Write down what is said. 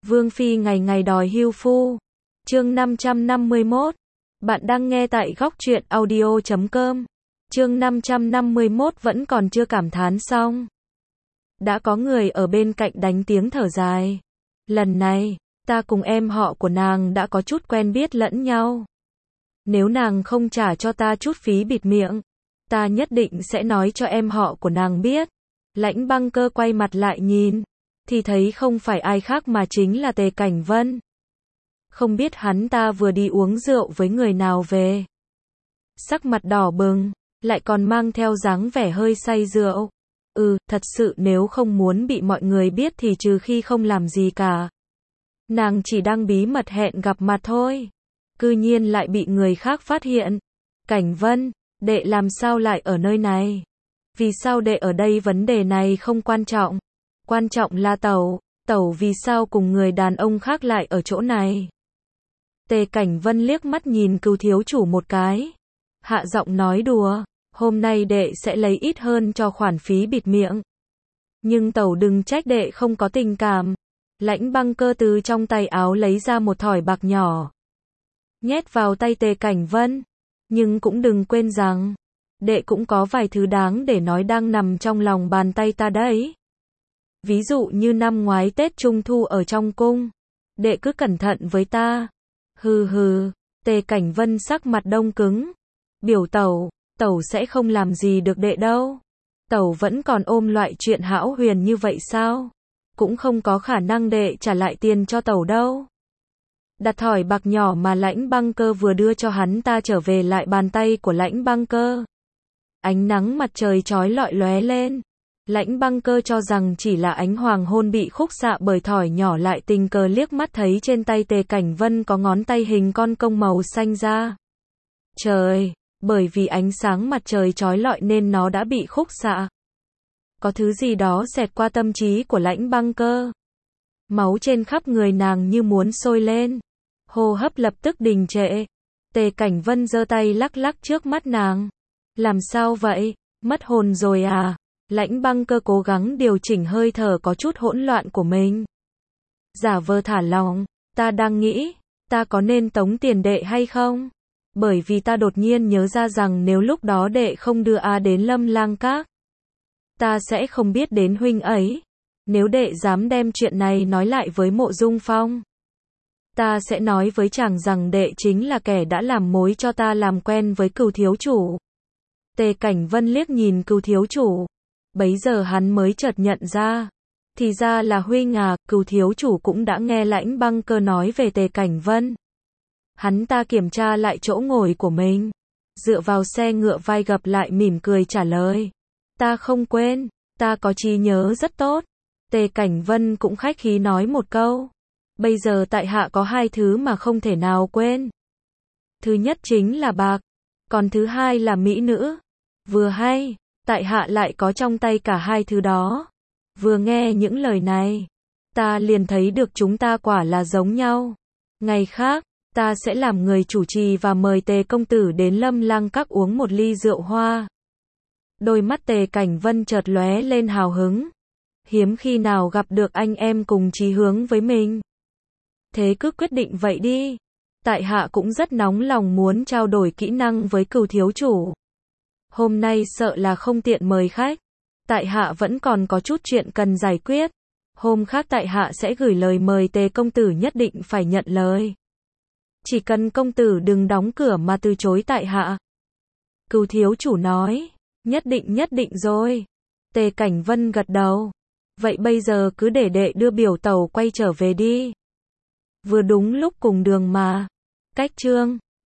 Vương Phi ngày ngày đòi hưu phu. Chương 551. Bạn đang nghe tại góc truyện audio.com. Chương 551 vẫn còn chưa cảm thán xong. Đã có người ở bên cạnh đánh tiếng thở dài. Lần này, ta cùng em họ của nàng đã có chút quen biết lẫn nhau. Nếu nàng không trả cho ta chút phí bịt miệng, ta nhất định sẽ nói cho em họ của nàng biết. Lãnh Băng Cơ quay mặt lại nhìn, thì thấy không phải ai khác mà chính là Tề Cảnh Vân. Không biết hắn ta vừa đi uống rượu với người nào về. Sắc mặt đỏ bừng, lại còn mang theo dáng vẻ hơi say rượu. Thật sự nếu không muốn bị mọi người biết thì trừ khi không làm gì cả. Nàng chỉ đang bí mật hẹn gặp mặt thôi. Cư nhiên lại bị người khác phát hiện. Cảnh Vân, đệ làm sao lại ở nơi này? Vì sao đệ ở đây? Vấn đề này không quan trọng. Quan trọng là Tẩu vì sao cùng người đàn ông khác lại ở chỗ này? Tề Cảnh Vân liếc mắt nhìn Cửu thiếu chủ một cái. Hạ giọng nói đùa, hôm nay đệ sẽ lấy ít hơn cho khoản phí bịt miệng. Nhưng Tẩu đừng trách đệ không có tình cảm. Lãnh Băng Cơ từ trong tay áo lấy ra một thỏi bạc nhỏ. Nhét vào tay Tề Cảnh Vân. Nhưng cũng đừng quên rằng, đệ cũng có vài thứ đáng để nói đang nằm trong lòng bàn tay ta đấy. Ví dụ như năm ngoái Tết Trung Thu ở trong cung. Đệ cứ cẩn thận với ta. Hừ, Tề Cảnh Vân sắc mặt đông cứng. Biểu Tẩu sẽ không làm gì được đệ đâu. Tẩu vẫn còn ôm loại chuyện hão huyền như vậy sao? Cũng không có khả năng đệ trả lại tiền cho Tẩu đâu. Đặt thỏi bạc nhỏ mà Lãnh Băng Cơ vừa đưa cho hắn ta trở về lại bàn tay của Lãnh Băng Cơ. Ánh nắng mặt trời chói lọi lóe lên. Lãnh Băng Cơ cho rằng chỉ là ánh hoàng hôn bị khúc xạ bởi thỏi nhỏ, lại tình cờ liếc mắt thấy trên tay Tề Cảnh Vân có ngón tay hình con công màu xanh ra. Trời, bởi vì ánh sáng mặt trời chói lọi nên nó đã bị khúc xạ. Có thứ gì đó xẹt qua tâm trí của Lãnh Băng Cơ. Máu trên khắp người nàng như muốn sôi lên. Hô hấp lập tức đình trệ. Tề Cảnh Vân giơ tay lắc lắc trước mắt nàng. Làm sao vậy? Mất hồn rồi à? Lãnh Băng Cơ cố gắng điều chỉnh hơi thở có chút hỗn loạn của mình. Giả vờ thả lỏng, ta đang nghĩ, ta có nên tống tiền đệ hay không? Bởi vì ta đột nhiên nhớ ra rằng nếu lúc đó đệ không đưa đến Lâm Lang Các, ta sẽ không biết đến huynh ấy. Nếu đệ dám đem chuyện này nói lại với Mộ Dung Phong, ta sẽ nói với chàng rằng đệ chính là kẻ đã làm mối cho ta làm quen với Cửu thiếu chủ. Tề Cảnh Vân liếc nhìn Cửu thiếu chủ. Bấy giờ hắn mới chợt nhận ra. Thì ra là huynh à. Cửu thiếu chủ cũng đã nghe Lãnh Băng Cơ nói về Tề Cảnh Vân. Hắn ta kiểm tra lại chỗ ngồi của mình. Dựa vào xe ngựa vai gập lại mỉm cười trả lời. Ta không quên, ta có trí nhớ rất tốt. Tề Cảnh Vân cũng khách khí nói một câu. Bây giờ tại hạ có hai thứ mà không thể nào quên. Thứ nhất chính là bạc, còn thứ hai là mỹ nữ. Vừa hay, tại hạ lại có trong tay cả hai thứ đó. Vừa nghe những lời này, ta liền thấy được chúng ta quả là giống nhau. Ngày khác, ta sẽ làm người chủ trì và mời Tề công tử đến Lâm Lang Các uống một ly rượu hoa. Đôi mắt Tề Cảnh Vân chợt lóe lên hào hứng. Hiếm khi nào gặp được anh em cùng chí hướng với mình. Thế cứ quyết định vậy đi. Tại hạ cũng rất nóng lòng muốn trao đổi kỹ năng với Cửu thiếu chủ. Hôm nay sợ là không tiện mời khách. Tại hạ vẫn còn có chút chuyện cần giải quyết. Hôm khác tại hạ sẽ gửi lời mời Tề công tử, nhất định phải nhận lời. Chỉ cần công tử đừng đóng cửa mà từ chối tại hạ. Cửu thiếu chủ nói. Nhất định rồi. Tề Cảnh Vân gật đầu. Vậy bây giờ cứ để đệ đưa biểu tẩu quay trở về đi. Vừa đúng lúc cùng đường mà. Cách chương